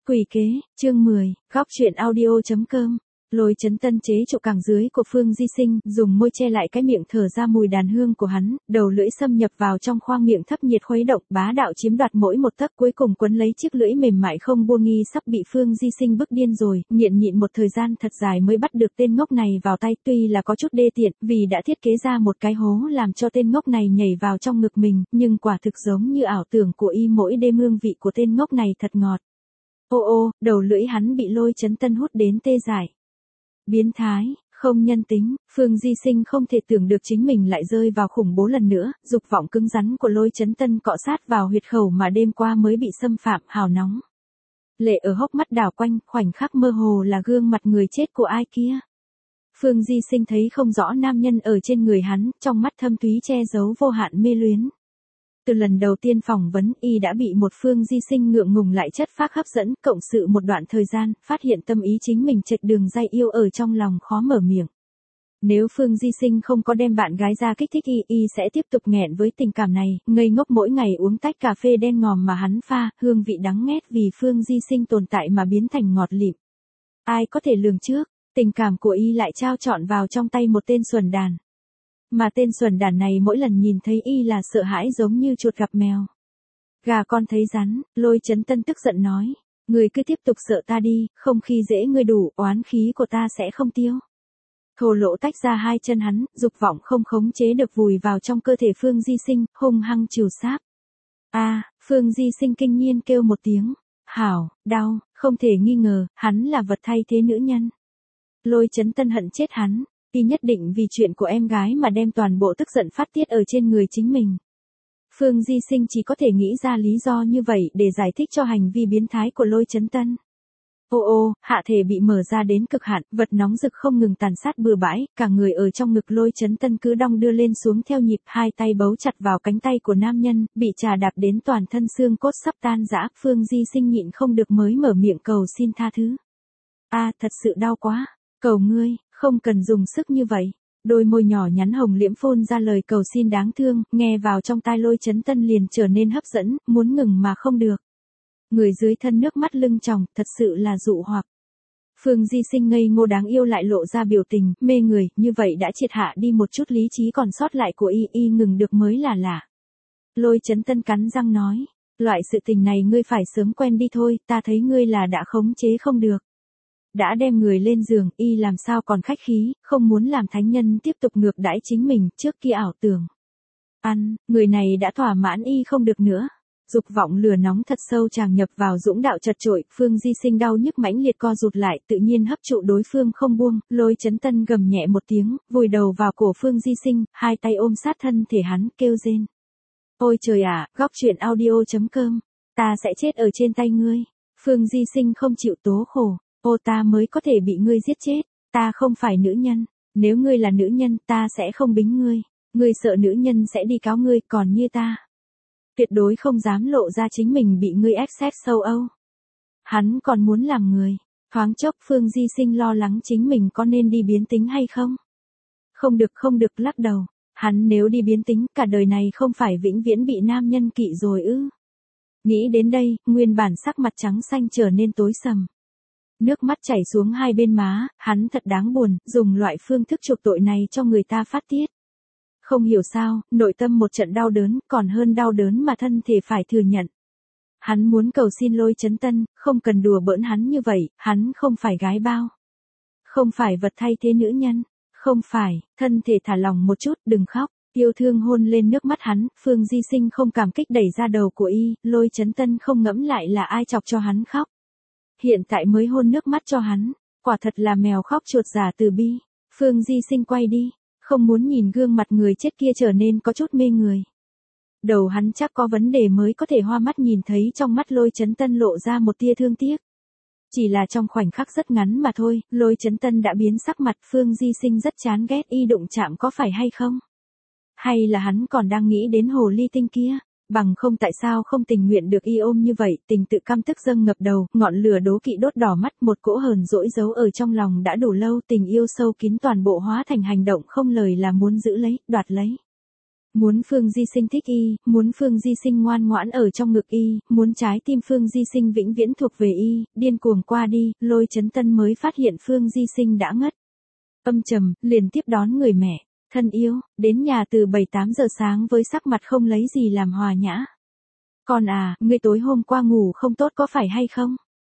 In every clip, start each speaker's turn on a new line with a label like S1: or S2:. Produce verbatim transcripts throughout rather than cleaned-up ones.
S1: Quỷ kế, chương mười, góc truyện audio.com. Lôi Chấn Tân chế trụ càng dưới của Phương Di Sinh, dùng môi che lại cái miệng thở ra mùi đàn hương của hắn, đầu lưỡi xâm nhập vào trong khoang miệng thấp nhiệt khuấy động, bá đạo chiếm đoạt mỗi một tấc, cuối cùng quấn lấy chiếc lưỡi mềm mại không buông nghi sắp bị Phương Di Sinh bức điên rồi, nhịn nhịn một thời gian thật dài mới bắt được tên ngốc này vào tay, tuy là có chút đê tiện, vì đã thiết kế ra một cái hố làm cho tên ngốc này nhảy vào trong ngực mình, nhưng quả thực giống như ảo tưởng của y, mỗi đêm hương vị của tên ngốc này thật ngọt. Ô ô, đầu lưỡi hắn bị Lôi Chấn Tân hút đến tê dại. Biến thái, không nhân tính, Phương Di Sinh không thể tưởng được chính mình lại rơi vào khủng bố lần nữa, dục vọng cứng rắn của Lôi Chấn Tân cọ sát vào huyệt khẩu mà đêm qua mới bị xâm phạm, hào nóng. Lệ ở hốc mắt đảo quanh, khoảnh khắc mơ hồ là gương mặt người chết của ai kia. Phương Di Sinh thấy không rõ nam nhân ở trên người hắn, trong mắt thâm thúy che giấu vô hạn mê luyến. Từ lần đầu tiên phỏng vấn, y đã bị một Phương Di Sinh ngượng ngùng lại chất phác hấp dẫn, cộng sự một đoạn thời gian, phát hiện tâm ý chính mình chệch đường dây yêu ở trong lòng khó mở miệng. Nếu Phương Di Sinh không có đem bạn gái ra kích thích y, y sẽ tiếp tục nghẹn với tình cảm này, ngây ngốc mỗi ngày uống tách cà phê đen ngòm mà hắn pha, hương vị đắng nghét vì Phương Di Sinh tồn tại mà biến thành ngọt lịm. Ai có thể lường trước, tình cảm của y lại trao trọn vào trong tay một tên xuẩn đàn. Mà tên xuẩn đàn này mỗi lần nhìn thấy y là sợ hãi giống như chuột gặp mèo. Gà con thấy rắn, Lôi Chấn Tân tức giận nói. Ngươi cứ tiếp tục sợ ta đi, không khi dễ ngươi đủ, oán khí của ta sẽ không tiêu. Thô lỗ tách ra hai chân hắn, dục vọng không khống chế được vùi vào trong cơ thể Phương Di Sinh, hung hăng trìu sáp. A, Phương Di Sinh kinh nhiên kêu một tiếng. Hảo, đau, không thể nghi ngờ, hắn là vật thay thế nữ nhân. Lôi Chấn Tân hận chết hắn. Y nhất định vì chuyện của em gái mà đem toàn bộ tức giận phát tiết ở trên người chính mình. Phương Di Sinh chỉ có thể nghĩ ra lý do như vậy để giải thích cho hành vi biến thái của Lôi Chấn Tân. Ô ô, hạ thể bị mở ra đến cực hạn, vật nóng rực không ngừng tàn sát bừa bãi, cả người ở trong ngực Lôi Chấn Tân cứ đong đưa lên xuống theo nhịp, hai tay bấu chặt vào cánh tay của nam nhân, bị trà đạp đến toàn thân xương cốt sắp tan rã, Phương Di Sinh nhịn không được mới mở miệng cầu xin tha thứ. A, thật sự đau quá, cầu ngươi. Không cần dùng sức như vậy. Đôi môi nhỏ nhắn hồng liễm phun ra lời cầu xin đáng thương, nghe vào trong tai Lôi Chấn Tân liền trở nên hấp dẫn, muốn ngừng mà không được. Người dưới thân nước mắt lưng tròng, thật sự là dụ hoặc. Phương Di Sinh ngây ngô đáng yêu lại lộ ra biểu tình, mê người, như vậy đã triệt hạ đi một chút lý trí còn sót lại của y, y ngừng được mới là lạ. Lôi Chấn Tân cắn răng nói, loại sự tình này ngươi phải sớm quen đi thôi, ta thấy ngươi là đã khống chế không được. Đã đem người lên giường, y làm sao còn khách khí, không muốn làm thánh nhân tiếp tục ngược đãi chính mình, trước kia ảo tưởng. Ăn, người này đã thỏa mãn y không được nữa. Dục vọng lửa nóng thật sâu tràn nhập vào dũng đạo chật trội, Phương Di Sinh đau nhức mãnh liệt co rụt lại, tự nhiên hấp trụ đối phương không buông, Lôi Chấn Tân gầm nhẹ một tiếng, vùi đầu vào cổ Phương Di Sinh, hai tay ôm sát thân thể hắn, kêu rên. Ôi trời ạ, à, góc truyện audio.com, ta sẽ chết ở trên tay ngươi. Phương Di Sinh không chịu tố khổ. Ô ta mới có thể bị ngươi giết chết, ta không phải nữ nhân, nếu ngươi là nữ nhân ta sẽ không bính ngươi, ngươi sợ nữ nhân sẽ đi cáo ngươi, còn như ta. Tuyệt đối không dám lộ ra chính mình bị ngươi ép xét sâu âu. Hắn còn muốn làm người, thoáng chốc Phương Di Sinh lo lắng chính mình có nên đi biến tính hay không. Không được không được lắc đầu, hắn nếu đi biến tính cả đời này không phải vĩnh viễn bị nam nhân kỵ rồi ư. Nghĩ đến đây, nguyên bản sắc mặt trắng xanh trở nên tối sầm. Nước mắt chảy xuống hai bên má, hắn thật đáng buồn, dùng loại phương thức chuộc tội này cho người ta phát tiết. Không hiểu sao, nội tâm một trận đau đớn, còn hơn đau đớn mà thân thể phải thừa nhận. Hắn muốn cầu xin Lôi Chấn Tân, không cần đùa bỡn hắn như vậy, hắn không phải gái bao. Không phải vật thay thế nữ nhân, không phải, thân thể thả lòng một chút, đừng khóc, yêu thương hôn lên nước mắt hắn, Phương Di Sinh không cảm kích đẩy ra đầu của y, Lôi Chấn Tân không ngẫm lại là ai chọc cho hắn khóc. Hiện tại mới hôn nước mắt cho hắn, quả thật là mèo khóc chuột giả từ bi. Phương Di Sinh quay đi, không muốn nhìn gương mặt người chết kia trở nên có chút mê người. Đầu hắn chắc có vấn đề mới có thể hoa mắt nhìn thấy trong mắt Lôi Chấn Tân lộ ra một tia thương tiếc. Chỉ là trong khoảnh khắc rất ngắn mà thôi, Lôi Chấn Tân đã biến sắc mặt, Phương Di Sinh rất chán ghét y đụng chạm có phải hay không? Hay là hắn còn đang nghĩ đến hồ ly tinh kia? Bằng không tại sao không tình nguyện được y ôm như vậy, tình tự căm tức dâng ngập đầu, ngọn lửa đố kỵ đốt đỏ mắt, một cỗ hờn dỗi giấu ở trong lòng đã đủ lâu, tình yêu sâu kín toàn bộ hóa thành hành động không lời là muốn giữ lấy, đoạt lấy. Muốn Phương Di Sinh thích y, muốn Phương Di Sinh ngoan ngoãn ở trong ngực y, muốn trái tim Phương Di Sinh vĩnh viễn thuộc về y, điên cuồng qua đi, Lôi Chấn Tân mới phát hiện Phương Di Sinh đã ngất. Âm trầm, liền tiếp đón người mẹ, thân yêu, đến nhà từ bảy tám giờ sáng với sắc mặt không lấy gì làm hòa nhã. Con à, ngươi tối hôm qua ngủ không tốt có phải hay không?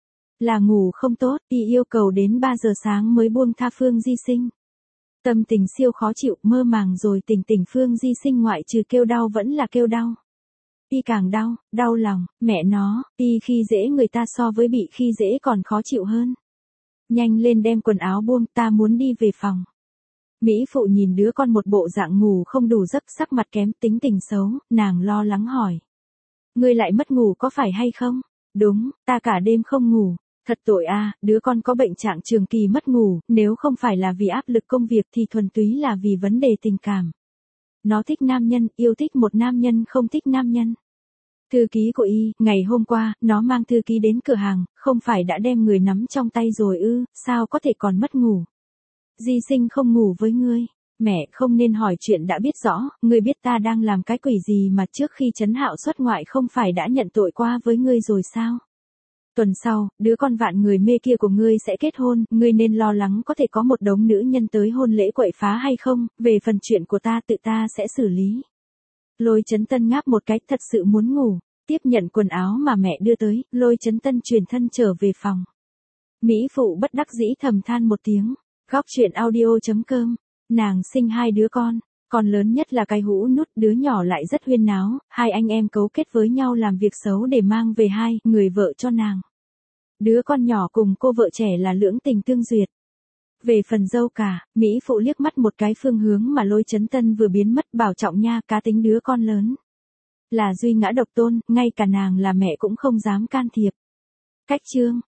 S1: Là ngủ không tốt, y yêu cầu đến ba giờ sáng mới buông tha Phương Di Sinh. Tâm tình siêu khó chịu, mơ màng rồi tỉnh tỉnh Phương Di Sinh ngoại trừ kêu đau vẫn là kêu đau. Y càng đau, đau lòng, mẹ nó, y khi dễ người ta so với bị khi dễ còn khó chịu hơn. Nhanh lên đem quần áo buông, ta muốn đi về phòng. Mỹ phụ nhìn đứa con một bộ dạng ngủ không đủ giấc, sắc mặt kém, tính tình xấu, nàng lo lắng hỏi. Ngươi lại mất ngủ có phải hay không? Đúng, ta cả đêm không ngủ. Thật tội a, đứa con có bệnh trạng trường kỳ mất ngủ, nếu không phải là vì áp lực công việc thì thuần túy là vì vấn đề tình cảm. Nó thích nam nhân, yêu thích một nam nhân không thích nam nhân. Thư ký của y, ngày hôm qua, nó mang thư ký đến cửa hàng, không phải đã đem người nắm trong tay rồi ư, sao có thể còn mất ngủ. Di Sinh không ngủ với ngươi. Mẹ không nên hỏi chuyện đã biết rõ, ngươi biết ta đang làm cái quỷ gì mà trước khi Trấn Hạo xuất ngoại không phải đã nhận tội qua với ngươi rồi sao? Tuần sau, đứa con vạn người mê kia của ngươi sẽ kết hôn, ngươi nên lo lắng có thể có một đống nữ nhân tới hôn lễ quậy phá hay không, về phần chuyện của ta tự ta sẽ xử lý. Lôi Chấn Tân ngáp một cái, thật sự muốn ngủ, tiếp nhận quần áo mà mẹ đưa tới, Lôi Chấn Tân chuyển thân trở về phòng. Mỹ phụ bất đắc dĩ thầm than một tiếng, góc truyện audio chấm com, nàng sinh hai đứa con. Con lớn nhất là cái hũ nút, đứa nhỏ lại rất huyên náo, hai anh em cấu kết với nhau làm việc xấu để mang về hai người vợ cho nàng. Đứa con nhỏ cùng cô vợ trẻ là lưỡng tình tương duyệt. Về phần dâu cả, Mỹ phụ liếc mắt một cái phương hướng mà Lôi Chấn Tân vừa biến mất, bảo trọng nha, cá tính đứa con lớn. Là duy ngã độc tôn, ngay cả nàng là mẹ cũng không dám can thiệp. Cách chương